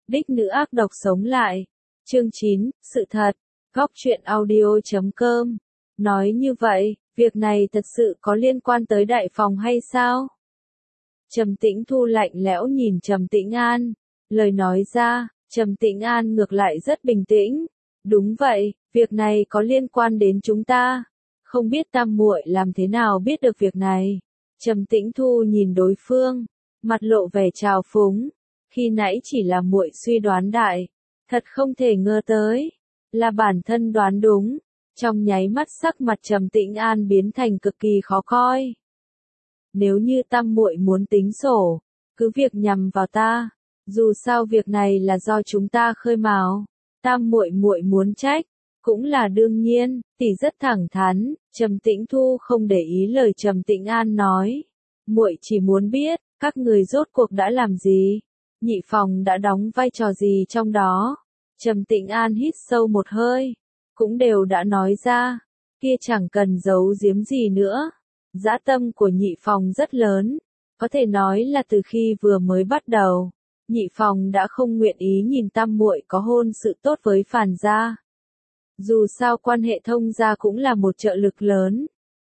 đích nữ ác độc sống lại. Chương 9, sự thật. Góc truyện audio.com. Nói như vậy, việc này thật sự có liên quan tới đại phòng hay sao? Trầm Tĩnh Thu lạnh lẽo nhìn Trầm Tĩnh An. Lời nói ra, Trầm Tĩnh An ngược lại rất bình tĩnh. Đúng vậy, việc này có liên quan đến chúng ta. Không biết tam muội làm thế nào biết được việc này. Trầm Tĩnh Thu nhìn đối phương, mặt lộ vẻ trào phúng. Khi nãy chỉ là muội suy đoán đại, thật không thể ngờ tới, là bản thân đoán đúng. Trong nháy mắt sắc mặt Trầm Tĩnh An biến thành cực kỳ khó coi. Nếu như tam muội muốn tính sổ, cứ việc nhằm vào ta, dù sao việc này là do chúng ta khơi mào, tam muội muội muốn trách, cũng là đương nhiên. Tỷ rất thẳng thắn. Trầm Tĩnh Thu không để ý lời Trầm Tĩnh An nói, muội chỉ muốn biết, các người rốt cuộc đã làm gì, nhị phòng đã đóng vai trò gì trong đó. Trầm Tĩnh An hít sâu một hơi, cũng đều đã nói ra, kia chẳng cần giấu giếm gì nữa. Dã tâm của nhị phòng rất lớn, có thể nói là từ khi vừa mới bắt đầu, nhị phòng đã không nguyện ý nhìn tam muội có hôn sự tốt với Phàn gia. Dù sao quan hệ thông gia cũng là một trợ lực lớn.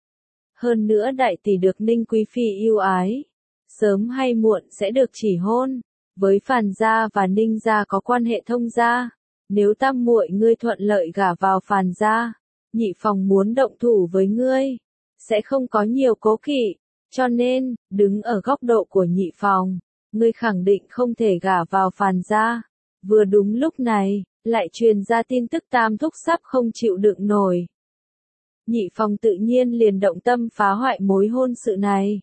Hơn nữa đại tỷ được Ninh Quý Phi yêu ái, sớm hay muộn sẽ được chỉ hôn. Với Phàn gia và Ninh gia có quan hệ thông gia, nếu tam muội ngươi thuận lợi gả vào Phàn gia, nhị phòng muốn động thủ với ngươi, sẽ không có nhiều cố kỵ. Cho nên, đứng ở góc độ của nhị phòng, ngươi khẳng định không thể gả vào Phàn gia. Vừa đúng lúc này, lại truyền ra tin tức tam thúc sắp không chịu đựng nổi. Nhị phòng tự nhiên liền động tâm phá hoại mối hôn sự này.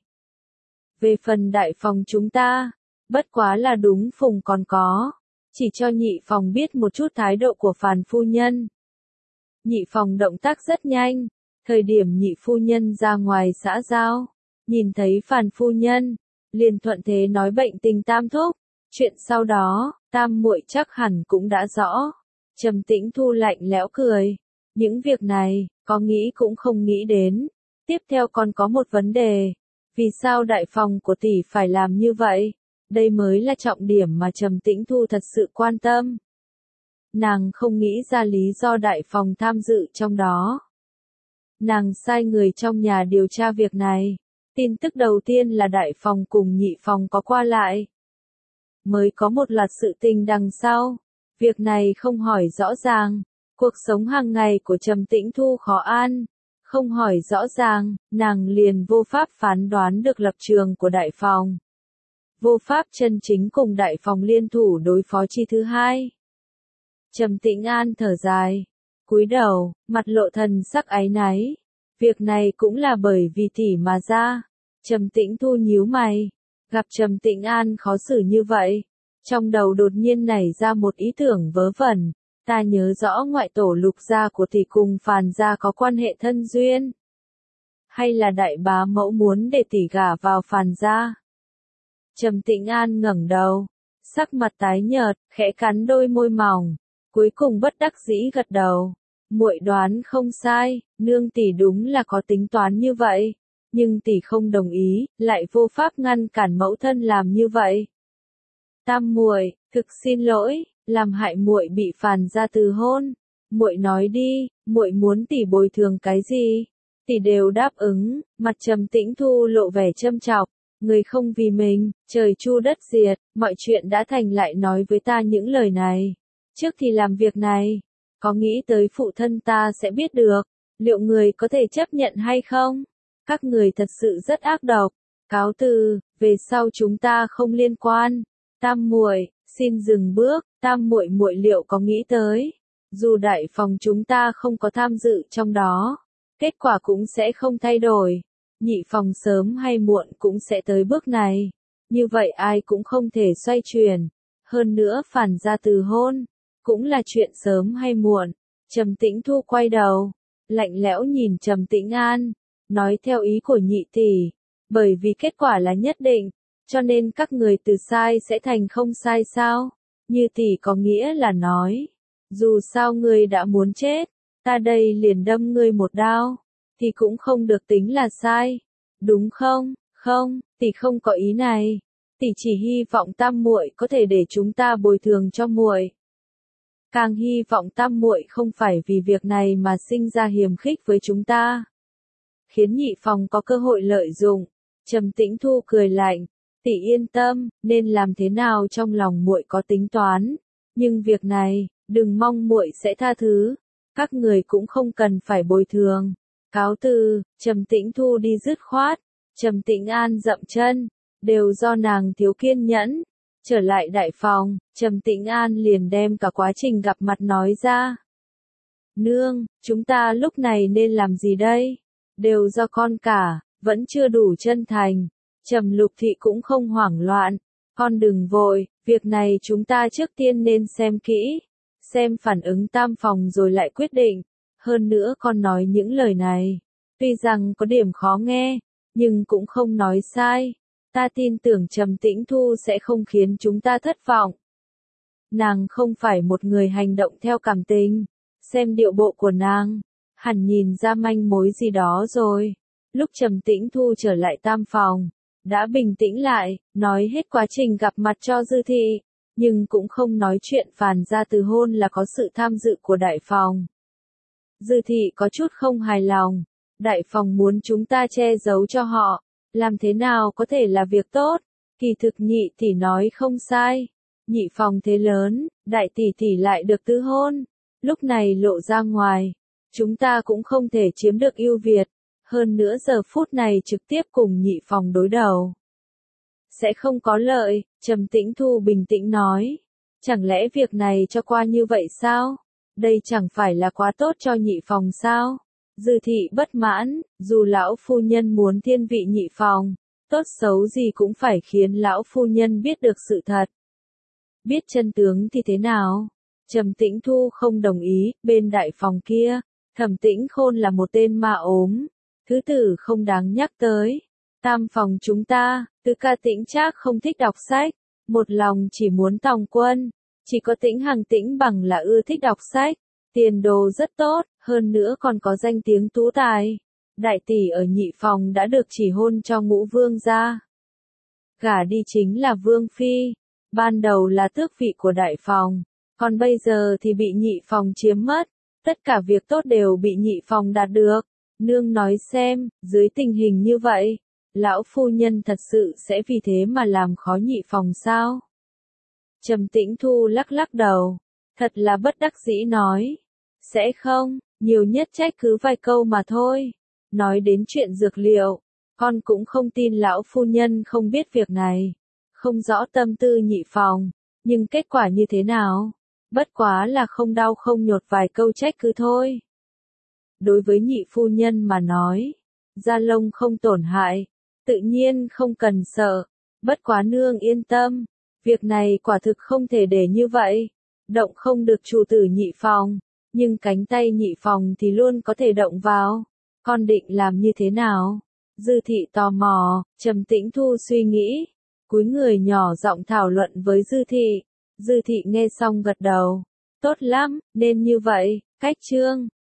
Về phần đại phòng chúng ta, bất quá là đúng phùng còn có, chỉ cho nhị phòng biết một chút thái độ của Phàn phu nhân. Nhị phòng động tác rất nhanh, thời điểm nhị phu nhân ra ngoài xã giao, nhìn thấy Phàn phu nhân, liền thuận thế nói bệnh tình tam thúc. Chuyện sau đó, tam muội chắc hẳn cũng đã rõ. Trầm Tĩnh Thu lạnh lẽo cười. Những việc này, có nghĩ cũng không nghĩ đến. Tiếp theo còn có một vấn đề. Vì sao đại phòng của tỷ phải làm như vậy? Đây mới là trọng điểm mà Trầm Tĩnh Thu thật sự quan tâm. Nàng không nghĩ ra lý do đại phòng tham dự trong đó. Nàng sai người trong nhà điều tra việc này. Tin tức đầu tiên là đại phòng cùng nhị phòng có qua lại. Mới có một loạt sự tình đằng sau. Việc này không hỏi rõ ràng. Cuộc sống hàng ngày của Trầm Tĩnh Thu khó an. Không hỏi rõ ràng, nàng liền vô pháp phán đoán được lập trường của đại phòng. Vô pháp chân chính cùng đại phòng liên thủ đối phó chi thứ hai. Trầm Tĩnh An thở dài, cúi đầu, mặt lộ thần sắc áy náy. Việc này cũng là bởi vì tỷ mà ra. Trầm Tĩnh Thu nhíu mày, gặp Trầm Tĩnh An khó xử như vậy, trong đầu đột nhiên nảy ra một ý tưởng vớ vẩn. Ta nhớ rõ ngoại tổ Lục gia của tỷ cùng Phàn gia có quan hệ thân duyên. Hay là đại bá mẫu muốn để tỷ gả vào Phàn gia? Trầm Tĩnh An ngẩng đầu, sắc mặt tái nhợt, khẽ cắn đôi môi mỏng, cuối cùng bất đắc dĩ gật đầu. Muội đoán không sai, nương tỷ đúng là có tính toán như vậy, nhưng tỷ không đồng ý, lại vô pháp ngăn cản mẫu thân làm như vậy. Tam muội, thực xin lỗi, làm hại muội bị Phàn gia từ hôn. Muội nói đi, muội muốn tỷ bồi thường cái gì? Tỷ đều đáp ứng. Mặt Trầm Tĩnh Thu lộ vẻ châm chọc, người không vì mình, trời chu đất diệt, mọi chuyện đã thành lại nói với ta những lời này. Trước thì làm việc này, có nghĩ tới phụ thân ta sẽ biết được, liệu người có thể chấp nhận hay không? Các người thật sự rất ác độc. Cáo từ, về sau chúng ta không liên quan. Tam muội, xin dừng bước. Tam muội muội liệu có nghĩ tới, dù đại phòng chúng ta không có tham dự trong đó, kết quả cũng sẽ không thay đổi. Nhị phòng sớm hay muộn cũng sẽ tới bước này. Như vậy ai cũng không thể xoay chuyển. Hơn nữa Phàn gia từ hôn, cũng là chuyện sớm hay muộn. Trầm Tĩnh Thu quay đầu, lạnh lẽo nhìn Trầm Tĩnh An, nói theo ý của nhị tỷ, bởi vì kết quả là nhất định, cho nên các người từ sai sẽ thành không sai sao? Như tỷ có nghĩa là nói, dù sao ngươi đã muốn chết, ta đây liền đâm ngươi một đao, thì cũng không được tính là sai, đúng không? Không, tỷ không có ý này. Tỷ chỉ hy vọng tam muội có thể để chúng ta bồi thường cho muội. Càng hy vọng tam muội không phải vì việc này mà sinh ra hiềm khích với chúng ta, khiến nhị phòng có cơ hội lợi dụng. Trầm Tĩnh Thu cười lạnh, tỷ yên tâm, nên làm thế nào trong lòng muội có tính toán, nhưng việc này, đừng mong muội sẽ tha thứ, các người cũng không cần phải bồi thường. Cáo từ, Trầm Tĩnh Thu đi dứt khoát, Trầm Tĩnh An dậm chân, đều do nàng thiếu kiên nhẫn. Trở lại đại phòng, Trầm Tĩnh An liền đem cả quá trình gặp mặt nói ra. Nương, chúng ta lúc này nên làm gì đây? Đều do con cả, vẫn chưa đủ chân thành. Trầm Lục Thị cũng không hoảng loạn. Con đừng vội, việc này chúng ta trước tiên nên xem kỹ. Xem phản ứng tam phòng rồi lại quyết định. Hơn nữa con nói những lời này. Tuy rằng có điểm khó nghe, nhưng cũng không nói sai. Ta tin tưởng Trầm Tĩnh Thu sẽ không khiến chúng ta thất vọng. Nàng không phải một người hành động theo cảm tình. Xem điệu bộ của nàng, hẳn nhìn ra manh mối gì đó rồi. Lúc Trầm Tĩnh Thu trở lại tam phòng, đã bình tĩnh lại, nói hết quá trình gặp mặt cho Dư Thị, nhưng cũng không nói chuyện phàn ra từ hôn là có sự tham dự của đại phòng. Dư Thị có chút không hài lòng, đại phòng muốn chúng ta che giấu cho họ, làm thế nào có thể là việc tốt, kỳ thực nhị tỷ nói không sai, nhị phòng thế lớn, đại tỷ tỷ lại được tứ hôn, lúc này lộ ra ngoài, chúng ta cũng không thể chiếm được ưu việt, hơn nữa giờ phút này trực tiếp cùng nhị phòng đối đầu. Sẽ không có lợi, Trầm Tĩnh Thu bình tĩnh nói, chẳng lẽ việc này cho qua như vậy sao? Đây chẳng phải là quá tốt cho nhị phòng sao? Dư Thị bất mãn, dù lão phu nhân muốn thiên vị nhị phòng, tốt xấu gì cũng phải khiến lão phu nhân biết được sự thật. Biết chân tướng thì thế nào? Trầm Tĩnh Thu không đồng ý, bên đại phòng kia, Thẩm Tĩnh Khôn là một tên ma ốm, thứ tử không đáng nhắc tới. Tam phòng chúng ta, Tứ ca Tĩnh Trác không thích đọc sách, một lòng chỉ muốn tòng quân, chỉ có Tĩnh Hằng Tĩnh Bằng là ưa thích đọc sách, tiền đồ rất tốt, hơn nữa còn có danh tiếng tú tài. Đại tỷ ở nhị phòng đã được chỉ hôn cho Ngũ Vương gia. Gả đi chính là Vương Phi, ban đầu là tước vị của đại phòng, còn bây giờ thì bị nhị phòng chiếm mất, tất cả việc tốt đều bị nhị phòng đạt được. Nương nói xem, dưới tình hình như vậy, lão phu nhân thật sự sẽ vì thế mà làm khó nhị phòng sao? Trầm Tĩnh Thu lắc lắc đầu, thật là bất đắc dĩ nói, sẽ không, nhiều nhất trách cứ vài câu mà thôi. Nói đến chuyện dược liệu, con cũng không tin lão phu nhân không biết việc này, không rõ tâm tư nhị phòng, nhưng kết quả như thế nào? Bất quá là không đau không nhột vài câu trách cứ thôi. Đối với nhị phu nhân mà nói, da lông không tổn hại, tự nhiên không cần sợ, bất quá nương yên tâm, việc này quả thực không thể để như vậy, động không được chủ tử nhị phòng, nhưng cánh tay nhị phòng thì luôn có thể động vào, con định làm như thế nào? Dư Thị tò mò, Trầm Tĩnh Thu suy nghĩ, cúi người nhỏ giọng thảo luận với Dư Thị. Dư Thị nghe xong gật đầu, tốt lắm, nên như vậy, cách chương.